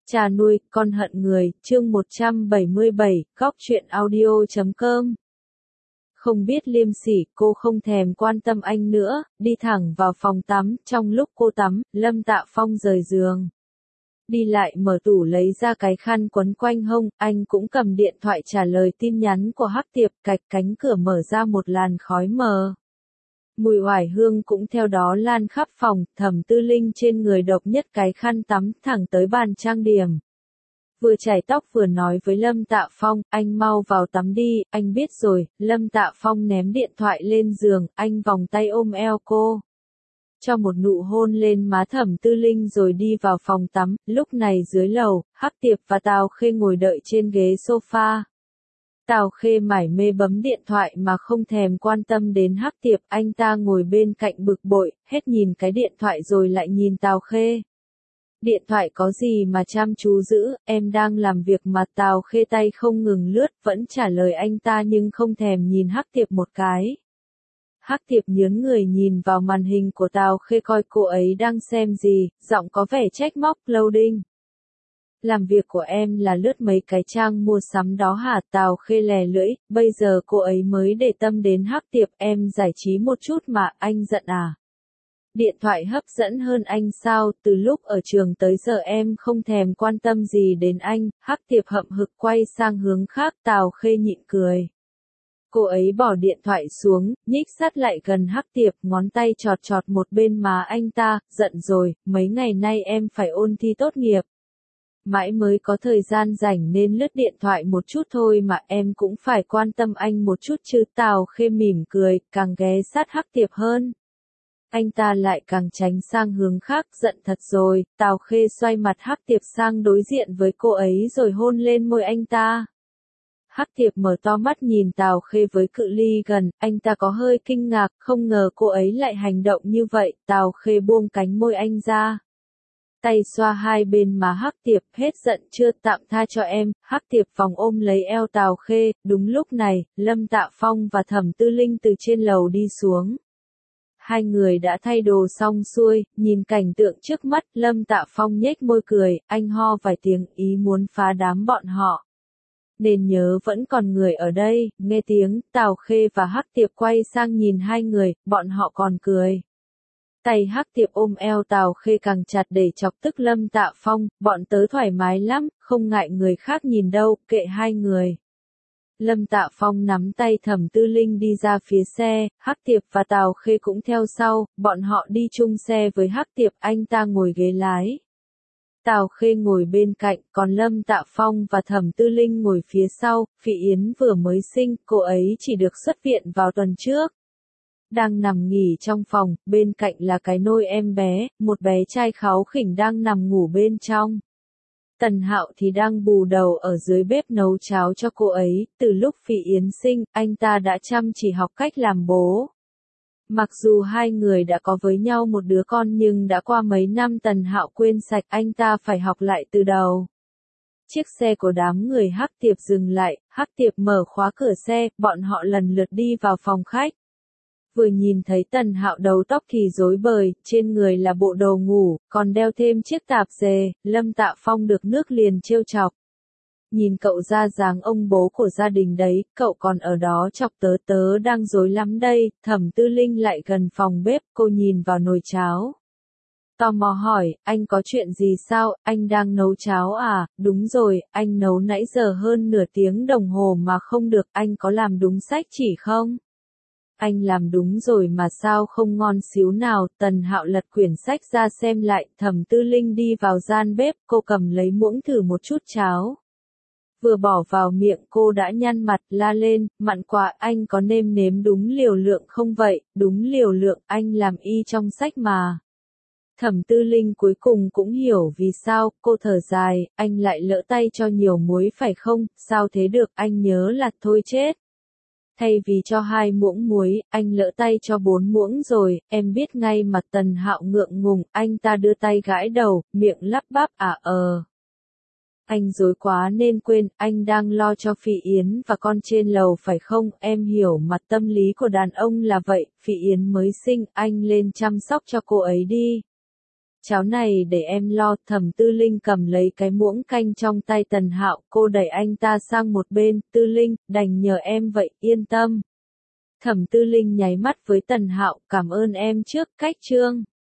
Cha nuôi, con hận người, chương 177, góc truyện audio.com. Không biết liêm sỉ, cô không thèm quan tâm anh nữa, đi thẳng vào phòng tắm, trong lúc cô tắm, Lâm Tạ Phong rời giường. Đi lại mở tủ lấy ra cái khăn quấn quanh hông, anh cũng cầm điện thoại trả lời tin nhắn của Hắc Tiệp, cạch cánh cửa mở ra một làn khói mờ. Mùi oải hương cũng theo đó lan khắp phòng, Thẩm Tư Linh trên người độc nhất cái khăn tắm, thẳng tới bàn trang điểm. Vừa chải tóc vừa nói với Lâm Tạ Phong, anh mau vào tắm đi, anh biết rồi. Lâm Tạ Phong ném điện thoại lên giường, anh vòng tay ôm eo cô. Cho một nụ hôn lên má Thẩm Tư Linh rồi đi vào phòng tắm, lúc này dưới lầu, Hắc Tiệp và Tào Khê ngồi đợi trên ghế sofa. Tào Khê mải mê bấm điện thoại mà không thèm quan tâm đến Hắc Tiệp, anh ta ngồi bên cạnh bực bội, hết nhìn cái điện thoại rồi lại nhìn Tào Khê. Điện thoại có gì mà chăm chú giữ, em đang làm việc mà. Tào Khê tay không ngừng lướt, vẫn trả lời anh ta nhưng không thèm nhìn Hắc Tiệp một cái. Hắc Tiệp nhướng người nhìn vào màn hình của Tào Khê coi cô ấy đang xem gì, giọng có vẻ trách móc. Loading. Làm việc của em là lướt mấy cái trang mua sắm đó hả? Tào Khê lè lưỡi, bây giờ cô ấy mới để tâm đến Hắc Tiệp, em giải trí một chút mà, anh giận à? Điện thoại hấp dẫn hơn anh sao? Từ lúc ở trường tới giờ em không thèm quan tâm gì đến anh. Hắc Tiệp hậm hực quay sang hướng khác. Tào Khê nhịn cười. Cô ấy bỏ điện thoại xuống, nhích sát lại gần Hắc Tiệp, ngón tay chọt chọt một bên má anh ta. Giận rồi, mấy ngày nay em phải ôn thi tốt nghiệp. Mãi mới có thời gian rảnh nên lướt điện thoại một chút thôi mà, em cũng phải quan tâm anh một chút chứ. Tào Khê mỉm cười, càng ghé sát Hắc Tiệp hơn. Anh ta lại càng tránh sang hướng khác. Giận thật rồi. Tào Khê xoay mặt Hắc Tiệp sang đối diện với cô ấy rồi hôn lên môi anh ta. Hắc Tiệp mở to mắt nhìn Tào Khê với cự ly gần, anh ta có hơi kinh ngạc, không ngờ cô ấy lại hành động như vậy. Tào Khê buông cánh môi anh ra. Tay xoa hai bên má Hắc Tiệp, hết giận chưa, tạm tha cho em. Hắc Tiệp vòng ôm lấy eo Tào Khê. Đúng lúc này, Lâm Tạ Phong và Thẩm Tư Linh từ trên lầu đi xuống. Hai người đã thay đồ xong xuôi, nhìn cảnh tượng trước mắt, Lâm Tạ Phong nhếch môi cười, anh ho vài tiếng, ý muốn phá đám bọn họ. Nên nhớ vẫn còn người ở đây. Nghe tiếng, Tào Khê và Hắc Tiệp quay sang nhìn hai người, bọn họ còn cười. Tay Hắc Tiệp ôm eo Tào Khê càng chặt để chọc tức Lâm Tạ Phong, bọn tớ thoải mái lắm, không ngại người khác nhìn đâu, kệ hai người. Lâm Tạ Phong nắm tay Thẩm Tư Linh đi ra phía xe, Hắc Tiệp và Tào Khê cũng theo sau, bọn họ đi chung xe với Hắc Tiệp, anh ta ngồi ghế lái. Tào Khê ngồi bên cạnh, còn Lâm Tạ Phong và Thẩm Tư Linh ngồi phía sau. Phỉ Yến vừa mới sinh, cô ấy chỉ được xuất viện vào tuần trước. Đang nằm nghỉ trong phòng, bên cạnh là cái nôi em bé, một bé trai kháu khỉnh đang nằm ngủ bên trong. Tần Hạo thì đang bù đầu ở dưới bếp nấu cháo cho cô ấy. Từ lúc Phỉ Yến sinh, anh ta đã chăm chỉ học cách làm bố. Mặc dù hai người đã có với nhau một đứa con nhưng đã qua mấy năm Tần Hạo quên sạch, anh ta phải học lại từ đầu. Chiếc xe của đám người Hắc Tiệp dừng lại, Hắc Tiệp mở khóa cửa xe, bọn họ lần lượt đi vào phòng khách. Vừa nhìn thấy Tần Hạo đầu tóc thì rối bời, trên người là bộ đồ ngủ, còn đeo thêm chiếc tạp dề, Lâm Tạ Phong được nước liền trêu chọc. Nhìn cậu ra dáng ông bố của gia đình đấy, cậu còn ở đó chọc tớ đang rối lắm đây. Thẩm Tư Linh lại gần phòng bếp, cô nhìn vào nồi cháo. Tò mò hỏi, anh có chuyện gì sao, anh đang nấu cháo à? Đúng rồi, anh nấu nãy giờ hơn nửa tiếng đồng hồ mà không được, anh có làm đúng sách chỉ không? Anh làm đúng rồi mà sao không ngon xíu nào. Tần Hạo lật quyển sách ra xem lại. Thẩm Tư Linh đi vào gian bếp, cô cầm lấy muỗng thử một chút cháo. Vừa bỏ vào miệng cô đã nhăn mặt, la lên, mặn quá, anh có nêm nếm đúng liều lượng không vậy? Đúng liều lượng, anh làm y trong sách mà. Thẩm Tư Linh cuối cùng cũng hiểu vì sao, cô thở dài, anh lại lỡ tay cho nhiều muối phải không? Sao thế được, anh nhớ là thôi chết. Thay vì cho 2 muỗng muối, anh lỡ tay cho 4 muỗng rồi, em biết ngay mà. Tần Hạo ngượng ngùng, anh ta đưa tay gãi đầu, miệng lắp bắp, Anh dối quá nên quên, anh đang lo cho Phỉ Yến và con trên lầu phải không? Em hiểu mặt tâm lý của đàn ông là vậy, Phỉ Yến mới sinh, anh lên chăm sóc cho cô ấy đi. cháo này để em lo. Thẩm Tư Linh cầm lấy cái muỗng canh trong tay Tần Hạo, cô đẩy anh ta sang một bên, Tư Linh, đành nhờ em vậy, yên tâm. Thẩm Tư Linh nháy mắt với Tần Hạo, cảm ơn em trước, cách trương.